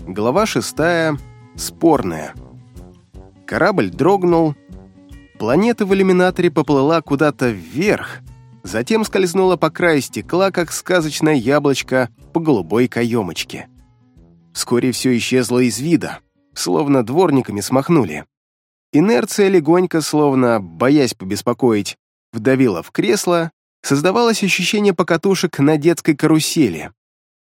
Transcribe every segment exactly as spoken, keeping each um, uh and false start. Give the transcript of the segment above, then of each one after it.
Глава шестая. Спорная. Корабль дрогнул. Планета в иллюминаторе поплыла куда-то вверх, затем скользнула по краю стекла, как сказочное яблочко по голубой каемочке. Вскоре все исчезло из вида, словно дворниками смахнули. Инерция легонько, словно, боясь побеспокоить, вдавила в кресло, создавалось ощущение покатушек на детской карусели.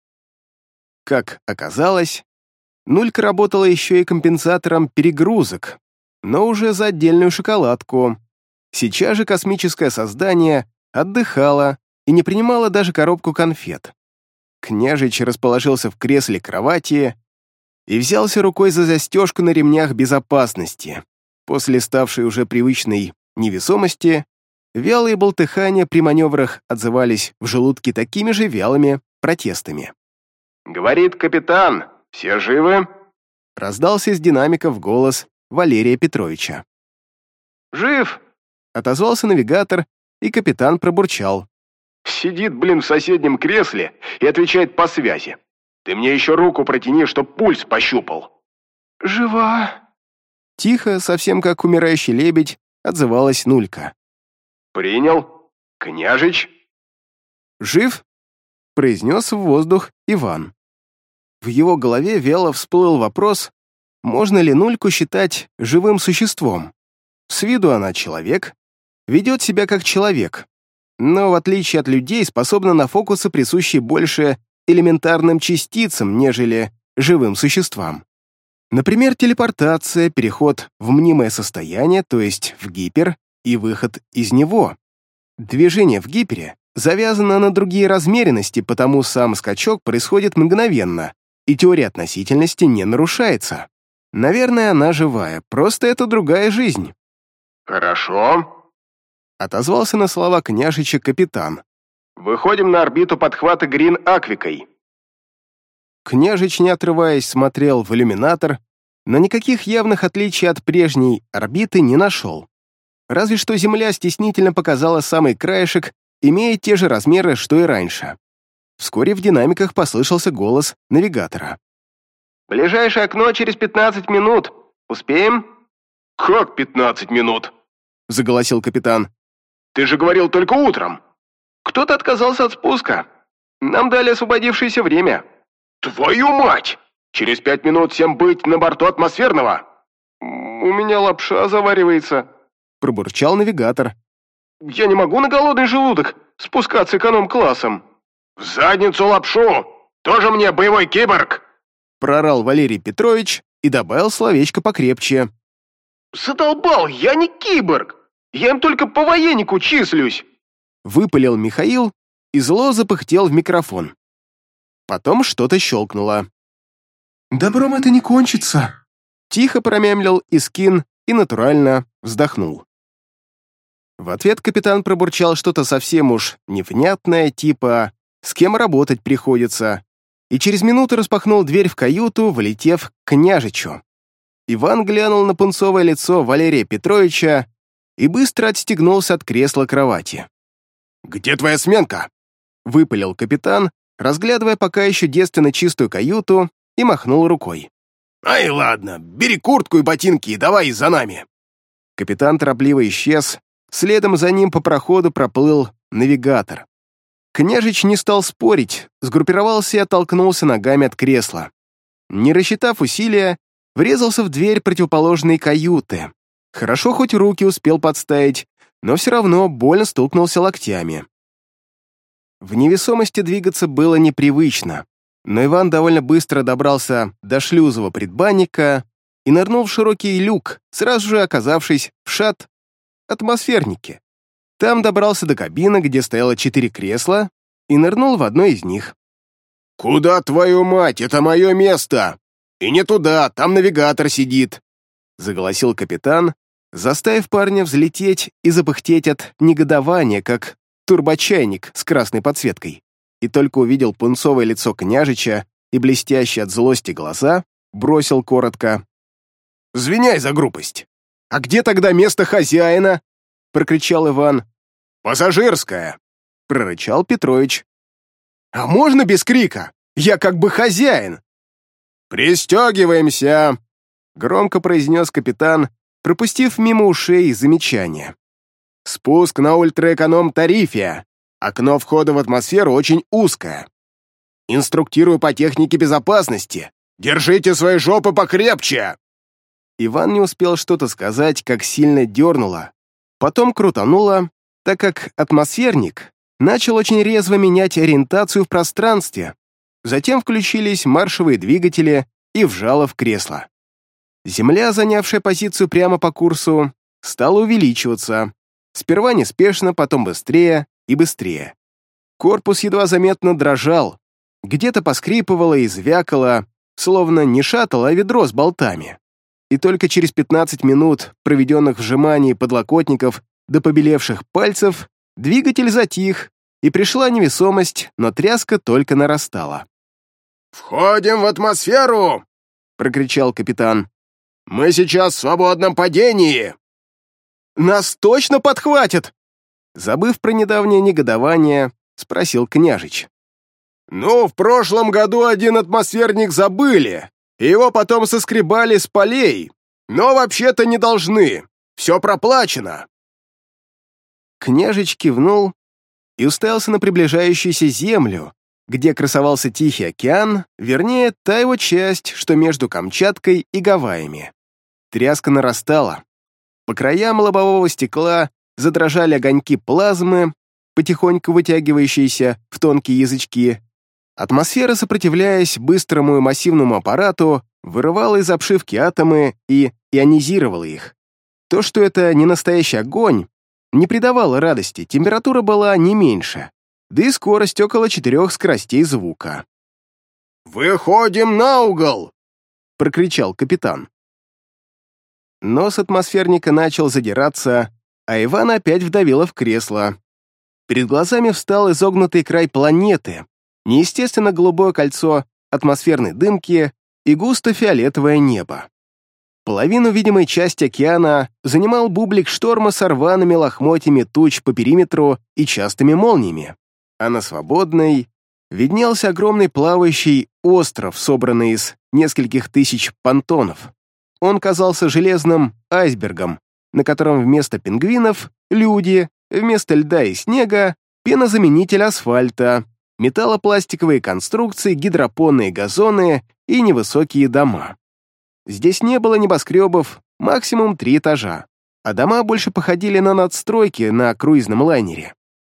Как оказалось, Нулька работала еще и компенсатором перегрузок, но уже за отдельную шоколадку. Сейчас же космическое создание отдыхало и не принимало даже коробку конфет. Княжич расположился в кресле кровати и взялся рукой за застежку на ремнях безопасности. После ставшей уже привычной невесомости, вялые болтыхания при маневрах отзывались в желудке такими же вялыми протестами. «Говорит капитан, все живы?» Раздался из динамиков голос Валерия Петровича. «Жив!» — отозвался навигатор, и капитан пробурчал. «Сидит, блин, в соседнем кресле и отвечает по связи. Ты мне еще руку протяни, чтоб пульс пощупал». «Жива!» Тихо, совсем как умирающий лебедь, отзывалась Нулька. «Принял. Княжич?» «Жив?» — произнес в воздух Иван. В его голове вяло всплыл вопрос, можно ли Нульку считать живым существом. С виду она человек, ведет себя как человек, но в отличие от людей способна на фокусы, присущие больше элементарным частицам, нежели живым существам. Например, телепортация, переход в мнимое состояние, то есть в гипер, и выход из него. Движение в гипере завязано на другие размеренности, потому сам скачок происходит мгновенно, и теория относительности не нарушается. Наверное, она живая, просто это другая жизнь. «Хорошо», — отозвался на слова княжича капитан. «Выходим на орбиту подхвата Грин-Аквикой». Княжич, не отрываясь, смотрел в иллюминатор, но никаких явных отличий от прежней орбиты не нашел. Разве что Земля стеснительно показала самый краешек, имея те же размеры, что и раньше. Вскоре в динамиках послышался голос навигатора. «Ближайшее окно через пятнадцать минут. Успеем?» «Как пятнадцать минут?» — заголосил капитан. «Ты же говорил только утром». «Кто-то отказался от спуска. Нам дали освободившееся время». «Твою мать! Через пять минут всем быть на борту атмосферного!» «У меня лапша заваривается», — пробурчал навигатор. «Я не могу на голодный желудок спускаться эконом-классом». «В задницу лапшу! Тоже мне боевой киборг!» — прорал Валерий Петрович и добавил словечко покрепче. «Задолбал, я не киборг! Я им только по военнику числюсь!» Выпалил Михаил и зло запыхтел в микрофон. Потом что-то щелкнуло. «Добром это не кончится!» Тихо промямлил Искин и натурально вздохнул. В ответ капитан пробурчал что-то совсем уж невнятное, типа «с кем работать приходится», и через минуту распахнул дверь в каюту, влетев к княжичу. Иван глянул на пунцовое лицо Валерия Петровича и быстро отстегнулся от кресла кровати. «Где твоя сменка?» — выпалил капитан, разглядывая пока еще девственно чистую каюту, и махнул рукой. «Ай, ладно, бери куртку и ботинки и давай за нами». Капитан торопливо исчез, следом за ним по проходу проплыл навигатор. Княжич не стал спорить, сгруппировался и оттолкнулся ногами от кресла. Не рассчитав усилия, врезался в дверь противоположной каюты. Хорошо, хоть руки успел подставить, но все равно больно стукнулся локтями. В невесомости двигаться было непривычно, но Иван довольно быстро добрался до шлюзового предбанника и нырнул в широкий люк, сразу же оказавшись в шат атмосфернике. Там добрался до кабины, где стояло четыре кресла, и нырнул в одно из них. «Куда, твою мать, это мое место! И не туда, там навигатор сидит!» — заголосил капитан, заставив парня взлететь и запыхтеть от негодования, как турбочайник с красной подсветкой, и только увидел пунцовое лицо княжича и блестящие от злости глаза, бросил коротко. «Извиняй за грубость. А где тогда место хозяина?» — прокричал Иван. «Пассажирская!» — прорычал Петрович. «А можно без крика? Я как бы хозяин!» «Пристегиваемся!» — громко произнес капитан, пропустив мимо ушей замечание. «Спуск на ультраэконом-тарифе. Окно входа в атмосферу очень узкое. Инструктирую по технике безопасности. Держите свои жопы покрепче!» Иван не успел что-то сказать, как сильно дернуло. Потом крутануло, так как атмосферник начал очень резво менять ориентацию в пространстве. Затем включились маршевые двигатели и вжало в кресло. Земля, занявшая позицию прямо по курсу, стала увеличиваться. Сперва неспешно, потом быстрее и быстрее. Корпус едва заметно дрожал, где-то поскрипывало и звякало, словно не шаттл, а ведро с болтами. И только через пятнадцать минут, проведенных в сжимании подлокотников до побелевших пальцев, двигатель затих, и пришла невесомость, но тряска только нарастала. «Входим в атмосферу!» — прокричал капитан. «Мы сейчас в свободном падении!» «Нас точно подхватят?» Забыв про недавнее негодование, спросил княжич. «Ну, в прошлом году один атмосферник забыли, и его потом соскребали с полей, но вообще-то не должны, все проплачено». Княжич кивнул и уставился на приближающуюся землю, где красовался Тихий океан, вернее, та его часть, что между Камчаткой и Гавайями. Тряска нарастала. По краям лобового стекла задрожали огоньки плазмы, потихоньку вытягивающиеся в тонкие язычки. Атмосфера, сопротивляясь быстрому и массивному аппарату, вырывала из обшивки атомы и ионизировала их. То, что это не настоящий огонь, не придавало радости, температура была не меньше, да и скорость около четырех скоростей звука. «Выходим на угол!» — прокричал капитан. Нос атмосферника начал задираться, а Ивана опять вдавило в кресло. Перед глазами встал изогнутый край планеты, неестественно голубое кольцо атмосферной дымки и густо-фиолетовое небо. Половину видимой части океана занимал бублик шторма с рваными лохмотьями туч по периметру и частыми молниями, а на свободной виднелся огромный плавающий остров, собранный из нескольких тысяч понтонов. Он казался железным айсбергом, на котором вместо пингвинов — люди, вместо льда и снега — пенозаменитель асфальта, металлопластиковые конструкции, гидропонные газоны и невысокие дома. Здесь не было небоскребов, максимум три этажа, а дома больше походили на надстройки на круизном лайнере.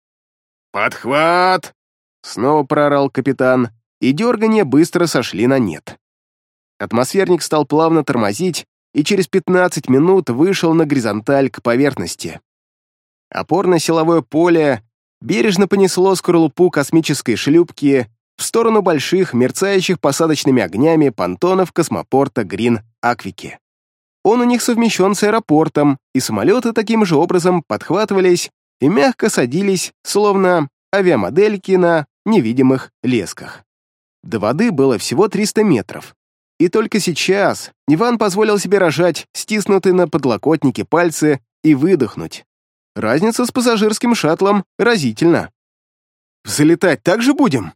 «Подхват!» — снова проорал капитан, и дергания быстро сошли на нет. Атмосферник стал плавно тормозить и через пятнадцать минут вышел на горизонталь к поверхности. Опорно-силовое поле бережно понесло скорлупу космической шлюпки в сторону больших, мерцающих посадочными огнями понтонов космопорта Грин-Аквики. Он у них совмещен с аэропортом, и самолеты таким же образом подхватывались и мягко садились, словно авиамодельки на невидимых лесках. До воды было всего триста метров. И только сейчас Иван позволил себе рожать стиснутые на подлокотнике пальцы и выдохнуть. Разница с пассажирским шаттлом разительна. «Взлетать так же будем?»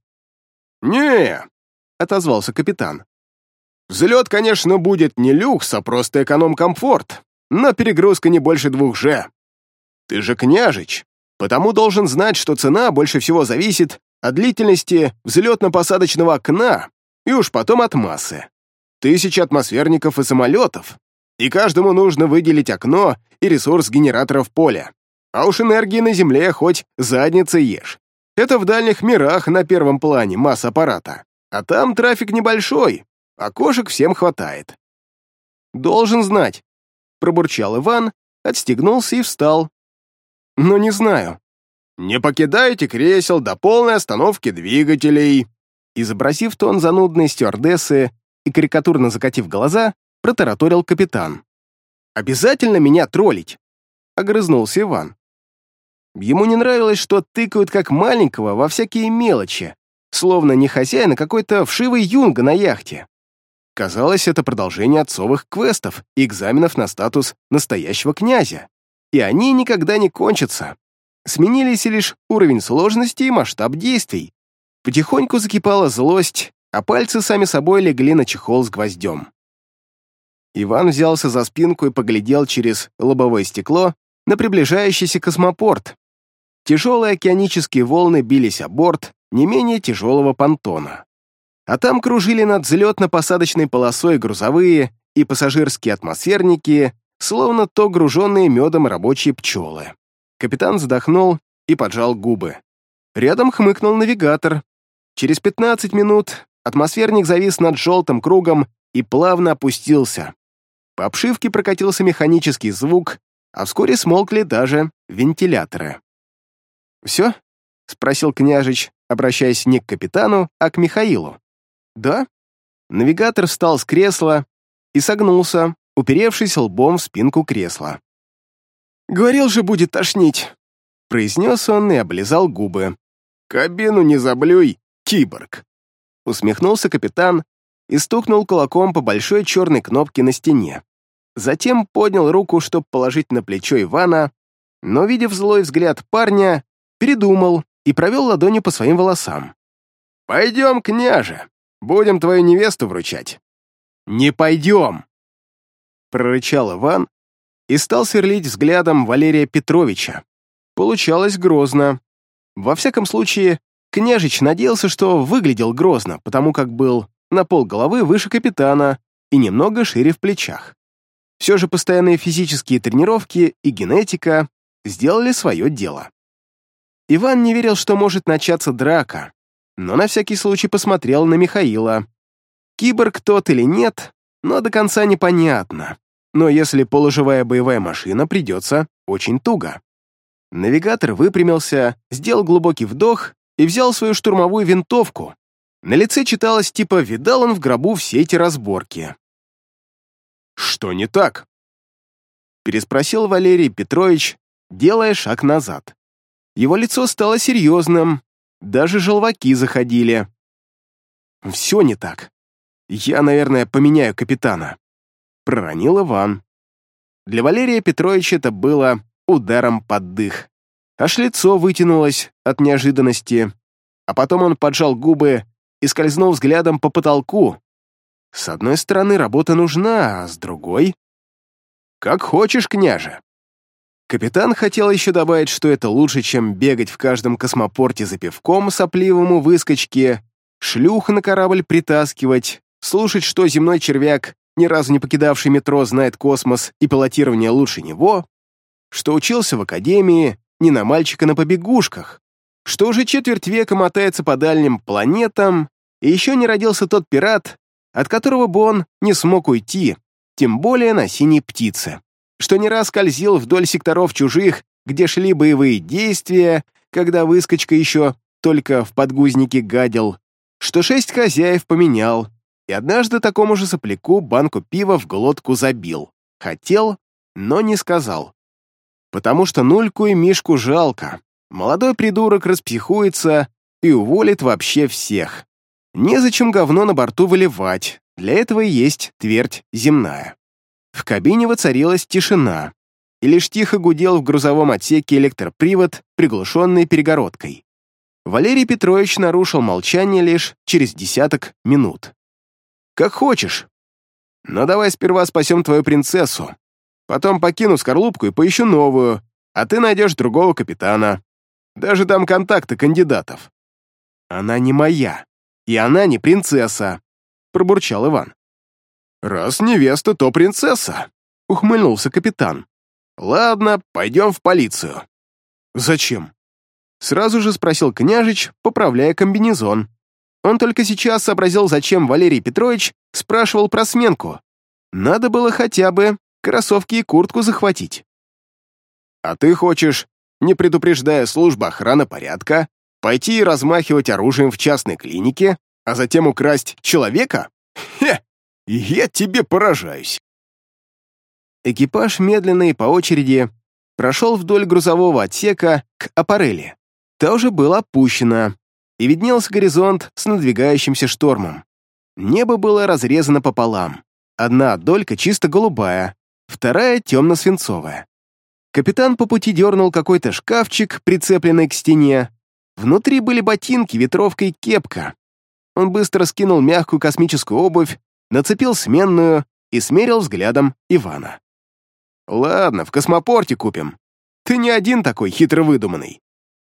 «Не», — отозвался капитан. «Взлет, конечно, будет не люкс, а просто эконом-комфорт, но перегрузка не больше двух же. Ты же княжич, потому должен знать, что цена больше всего зависит от длительности взлетно-посадочного окна и уж потом от массы. Тысячи атмосферников и самолетов, и каждому нужно выделить окно и ресурс генераторов поля. А уж энергии на Земле хоть задницей ешь. Это в дальних мирах на первом плане масса аппарата. А там трафик небольшой, окошек всем хватает. «Должен знать», — пробурчал Иван, отстегнулся и встал. «Но не знаю». «Не покидайте кресел до полной остановки двигателей», изобразив тон занудной стюардессы и карикатурно закатив глаза, протараторил капитан. «Обязательно меня троллить?» — огрызнулся Иван. Ему не нравилось, что тыкают как маленького во всякие мелочи, словно не хозяин, а какой-то вшивый юнга на яхте. Казалось, это продолжение отцовых квестов и экзаменов на статус настоящего князя, и они никогда не кончатся. Сменились лишь уровень сложности и масштаб действий. Потихоньку закипала злость а пальцы сами собой легли на чехол с гвоздем. Иван взялся за спинку и поглядел через лобовое стекло на приближающийся космопорт. Тяжелые океанические волны бились о борт не менее тяжелого понтона. А там кружили над взлетно-посадочной полосой грузовые и пассажирские атмосферники, словно то груженные медом рабочие пчелы. Капитан вздохнул и поджал губы. Рядом хмыкнул навигатор. Через пятнадцать минут атмосферник завис над желтым кругом и плавно опустился. По обшивке прокатился механический звук, а вскоре смолкли даже вентиляторы. «Все?» — спросил княжич, обращаясь не к капитану, а к Михаилу. «Да?» Навигатор встал с кресла и согнулся, уперевшись лбом в спинку кресла. «Говорил же, будет тошнить!» — произнес он и облизал губы. «Кабину не заблюй, киборг!» Усмехнулся капитан и стукнул кулаком по большой черной кнопке на стене. Затем поднял руку, чтобы положить на плечо Ивана, но, видев злой взгляд парня, передумал и провел ладонью по своим волосам. «Пойдем, княже, будем твою невесту вручать». «Не пойдем!» — прорычал Иван и стал сверлить взглядом Валерия Петровича. Получалось грозно. Во всяком случае, княжич надеялся, что выглядел грозно, потому как был на полголовы выше капитана и немного шире в плечах. Все же постоянные физические тренировки и генетика сделали свое дело. Иван не верил, что может начаться драка, но на всякий случай посмотрел на Михаила. Киборг тот или нет, но до конца непонятно. Но если полуживая боевая машина, придется очень туго. Навигатор выпрямился, сделал глубокий вдох и взял свою штурмовую винтовку. На лице читалось типа «видал он в гробу все эти разборки». «Что не так?» — переспросил Валерий Петрович, делая шаг назад. Его лицо стало серьезным, даже желваки заходили. «Все не так. Я, наверное, поменяю капитана», — проронил Иван. Для Валерия Петровича это было ударом под дых. Аж лицо вытянулось от неожиданности, а потом он поджал губы и скользнул взглядом по потолку. С одной стороны, работа нужна, а с другой... «Как хочешь, княже». Капитан хотел еще добавить, что это лучше, чем бегать в каждом космопорте за пивком сопливому выскочке, шлюх на корабль притаскивать, слушать, что земной червяк, ни разу не покидавший метро, знает космос и пилотирование лучше него, что учился в академии, не на мальчика на побегушках, что уже четверть века мотается по дальним планетам, и еще не родился тот пират, от которого бы он не смог уйти, тем более на синей птице, что не раз скользил вдоль секторов чужих, где шли боевые действия, когда выскочка еще только в подгузнике гадил, что шесть хозяев поменял, и однажды такому же сопляку банку пива в глотку забил. Хотел, но не сказал. Потому что Нульку и Мишку жалко. Молодой придурок распсихуется и уволит вообще всех. Незачем говно на борту выливать, для этого и есть твердь земная. В кабине воцарилась тишина, и лишь тихо гудел в грузовом отсеке электропривод, приглушенный перегородкой. Валерий Петрович нарушил молчание лишь через десяток минут. «Как хочешь. Но давай сперва спасем твою принцессу. Потом покину скорлупку и поищу новую, а ты найдешь другого капитана. Даже дам контакты кандидатов». «Она не моя, и она не принцесса», — пробурчал Иван. «Раз невеста, то принцесса», — ухмыльнулся капитан. «Ладно, пойдем в полицию». «Зачем?» — сразу же спросил княжич, поправляя комбинезон. Он только сейчас сообразил, зачем Валерий Петрович спрашивал про сменку. Надо было хотя бы кроссовки и куртку захватить. «А ты хочешь, не предупреждая службу охраны порядка, пойти и размахивать оружием в частной клинике, а затем украсть человека? Хе! Я тебе поражаюсь!» Экипаж медленно и по очереди прошел вдоль грузового отсека к аппарели. Та уже была опущена, и виднелся горизонт с надвигающимся штормом. Небо было разрезано пополам. Одна долька чисто голубая, вторая темно-свинцовая. Капитан по пути дернул какой-то шкафчик, прицепленный к стене. Внутри были ботинки, ветровка и кепка. Он быстро скинул мягкую космическую обувь, нацепил сменную и смерил взглядом Ивана. «Ладно, в космопорте купим. Ты не один такой хитро выдуманный».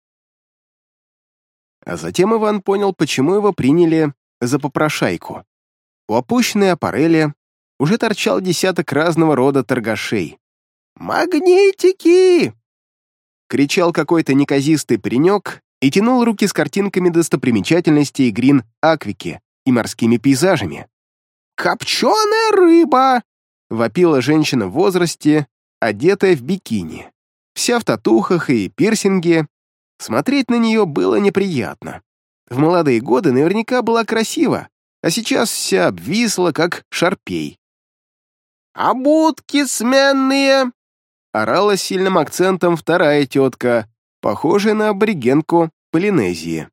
А затем Иван понял, почему его приняли за попрошайку. У опущенной аппарели уже торчал десяток разного рода торгашей. «Магнитики!» — кричал какой-то неказистый паренек и тянул руки с картинками достопримечательностей Грин-Аквики и морскими пейзажами. «Копченая рыба!» — вопила женщина в возрасте, одетая в бикини. Вся в татухах и пирсинге. Смотреть на нее было неприятно. В молодые годы наверняка была красива, а сейчас вся обвисла, как шарпей. «А будки сменные!» — орала с сильным акцентом вторая тетка, похожая на аборигенку Полинезии.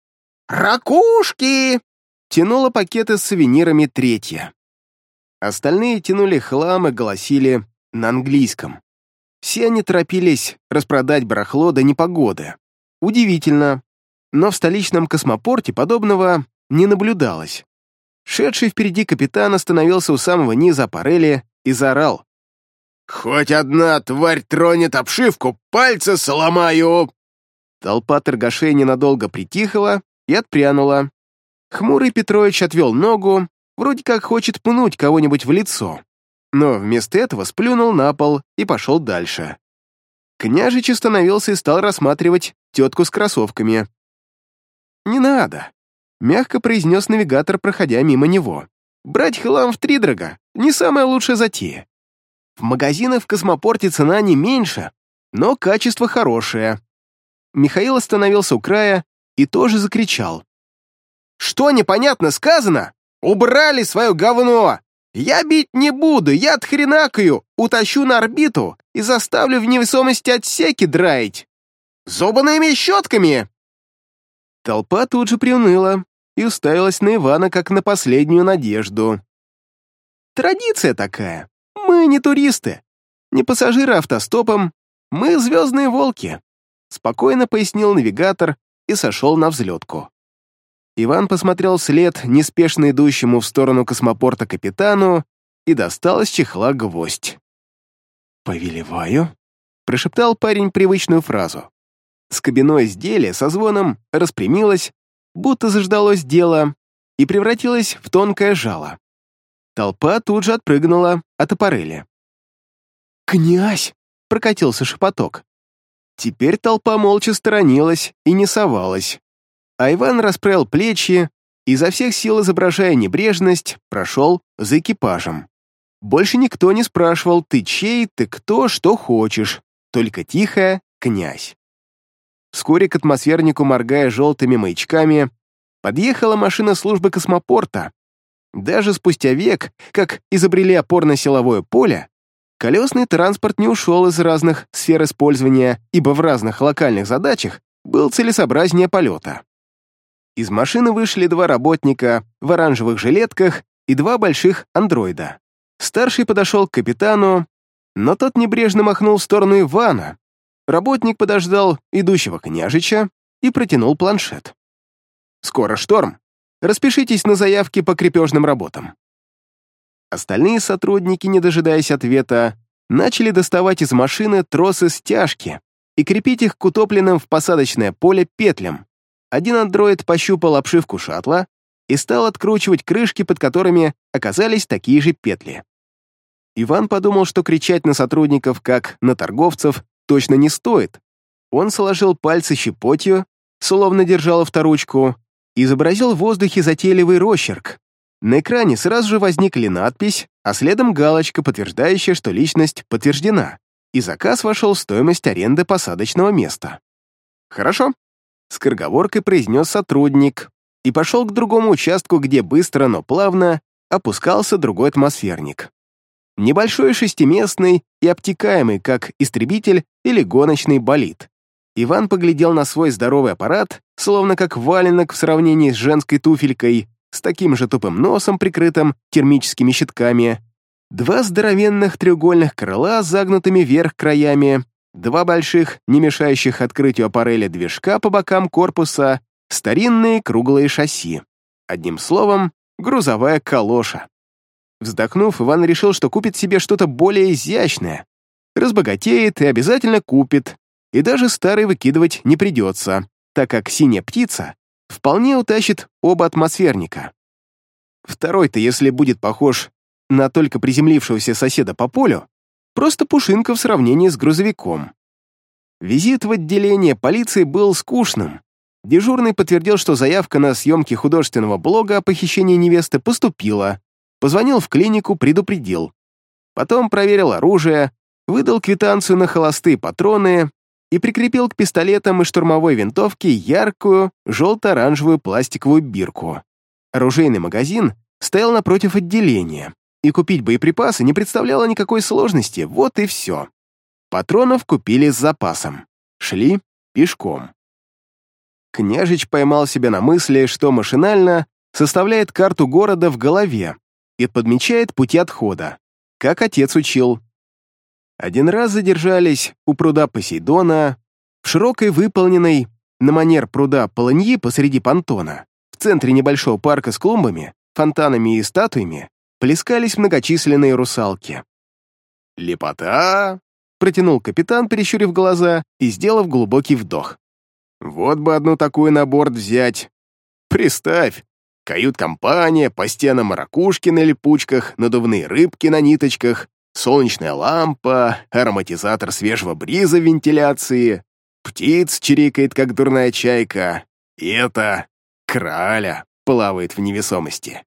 «Ракушки!» — тянула пакеты с сувенирами третья. Остальные тянули хлам и голосили на английском. Все они торопились распродать барахло до непогоды. Удивительно, но в столичном космопорте подобного не наблюдалось. Шедший впереди капитан остановился у самого низа аппарели и заорал. «Хоть одна тварь тронет обшивку, пальцы сломаю!» Толпа торгашей ненадолго притихла и отпрянула. Хмурый Петрович отвел ногу, вроде как хочет пнуть кого-нибудь в лицо, но вместо этого сплюнул на пол и пошел дальше. Княжич остановился и стал рассматривать тетку с кроссовками. «Не надо», — мягко произнес навигатор, проходя мимо него. «Брать хлам втридорога — не самая лучшая затея. В магазинах в космопорте цена не меньше, но качество хорошее». Михаил остановился у края и тоже закричал. «Что непонятно сказано? Убрали свое говно! Я бить не буду, я отхренакаю, утащу на орбиту и заставлю в невесомости отсеки драить. Зубными щетками!» Толпа тут же приуныла и уставилась на Ивана как на последнюю надежду. «Традиция такая. Мы не туристы, не пассажиры автостопом, мы звездные волки», спокойно пояснил навигатор и сошел на взлетку. Иван посмотрел вслед неспешно идущему в сторону космопорта капитану и достал из чехла гвоздь. «Повелеваю», — прошептал парень привычную фразу. Скобяное изделие со звоном распрямилось, будто заждалось дело, и превратилось в тонкое жало. Толпа тут же отпрыгнула от аппарели. «Князь!» — прокатился шепоток. Теперь толпа молча сторонилась и не совалась, а Иван расправил плечи и изо всех сил, изображая небрежность, прошел за экипажем. Больше никто не спрашивал «ты чей, ты кто, что хочешь», только тихо «князь». Вскоре к атмосфернику, моргая желтыми маячками, подъехала машина службы космопорта. Даже спустя век, как изобрели опорно-силовое поле, колесный транспорт не ушел из разных сфер использования, ибо в разных локальных задачах был целесообразнее полета. Из машины вышли два работника в оранжевых жилетках и два больших андроида. Старший подошел к капитану, но тот небрежно махнул в сторону Ивана. Работник подождал идущего княжича и протянул планшет. «Скоро шторм. Распишитесь на заявке по крепежным работам». Остальные сотрудники, не дожидаясь ответа, начали доставать из машины тросы-стяжки и крепить их к утопленным в посадочное поле петлям. Один андроид пощупал обшивку шаттла и стал откручивать крышки, под которыми оказались такие же петли. Иван подумал, что кричать на сотрудников, как на торговцев, точно не стоит. Он сложил пальцы щепотью, словно держал авторучку, и изобразил в воздухе затейливый росчерк. На экране сразу же возникли надпись, а следом галочка, подтверждающая, что личность подтверждена, и заказ вошел в стоимость аренды посадочного места. «Хорошо», — скороговоркой произнес сотрудник и пошел к другому участку, где быстро, но плавно опускался другой атмосферник. Небольшой, шестиместный и обтекаемый, как истребитель или гоночный болид. Иван поглядел на свой здоровый аппарат, словно как валенок в сравнении с женской туфелькой, с таким же тупым носом, прикрытым термическими щитками, два здоровенных треугольных крыла с загнутыми вверх краями, два больших, не мешающих открытию аппареля движка по бокам корпуса, старинные круглые шасси. Одним словом, грузовая калоша. Вздохнув, Иван решил, что купит себе что-то более изящное. Разбогатеет и обязательно купит, и даже старый выкидывать не придется, так как синяя птица вполне утащит оба атмосферника. Второй-то, если будет похож на только приземлившегося соседа по полю, просто пушинка в сравнении с грузовиком. Визит в отделение полиции был скучным. Дежурный подтвердил, что заявка на съемки художественного блога о похищении невесты поступила, позвонил в клинику, предупредил. Потом проверил оружие, выдал квитанцию на холостые патроны и прикрепил к пистолетам и штурмовой винтовке яркую желто-оранжевую пластиковую бирку. Оружейный магазин стоял напротив отделения, и купить боеприпасы не представляло никакой сложности, вот и все. Патронов купили с запасом. Шли пешком. Княжич поймал себя на мысли, что машинально составляет карту города в голове и подмечает пути отхода, как отец учил. Один раз задержались у пруда Посейдона, в широкой выполненной на манер пруда полыньи посреди понтона. В центре небольшого парка с клумбами, фонтанами и статуями плескались многочисленные русалки. «Лепота!» — протянул капитан, прищурив глаза и сделав глубокий вдох. «Вот бы одну такую на борт взять. Представь, кают-компания, по стенам ракушки на липучках, надувные рыбки на ниточках, солнечная лампа, ароматизатор свежего бриза в вентиляции, птиц чирикает, как дурная чайка, и это краля плавает в невесомости».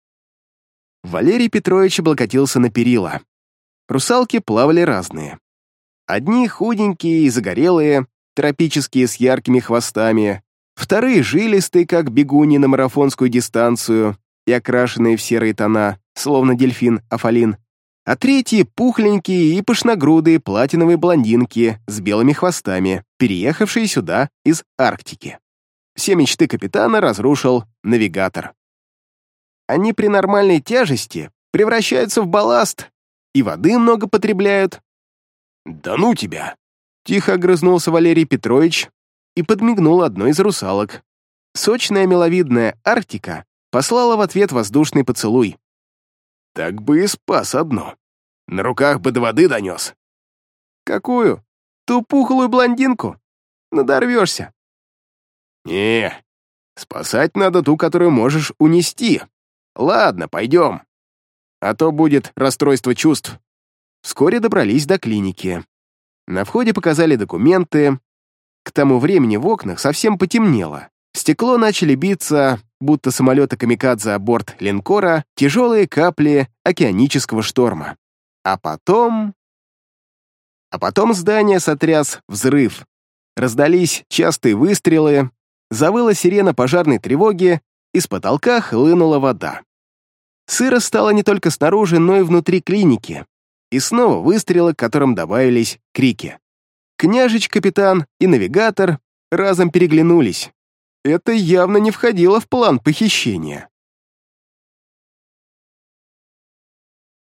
Валерий Петрович облокотился на перила. Русалки плавали разные. Одни худенькие и загорелые, тропические с яркими хвостами, вторые жилистые, как бегуни на марафонскую дистанцию и окрашенные в серые тона, словно дельфин Афалин, а третьи пухленькие и пышногрудые платиновые блондинки с белыми хвостами, переехавшие сюда из Арктики. Все мечты капитана разрушил навигатор. Они при нормальной тяжести превращаются в балласт и воды много потребляют. «Да ну тебя!» — тихо огрызнулся Валерий Петрович и подмигнул одной из русалок. Сочная миловидная Арктика послала в ответ воздушный поцелуй. «Так бы и спас одну. На руках бы до воды донес». «Какую? Ту пухлую блондинку? Надорвешься». «Не, спасать надо ту, которую можешь унести. Ладно, пойдем. А то будет расстройство чувств». Вскоре добрались до клиники. На входе показали документы. К тому времени в окнах совсем потемнело. В стекло начали биться, будто самолеты камикадзе о борт линкора, тяжелые капли океанического шторма. А потом... А потом здание сотряс взрыв. Раздались частые выстрелы, завыла сирена пожарной тревоги, из потолка хлынула вода. Сыро стало не только снаружи, но и внутри клиники. И снова выстрелы, к которым добавились крики. Княжич, капитан и навигатор разом переглянулись. Это явно не входило в план похищения.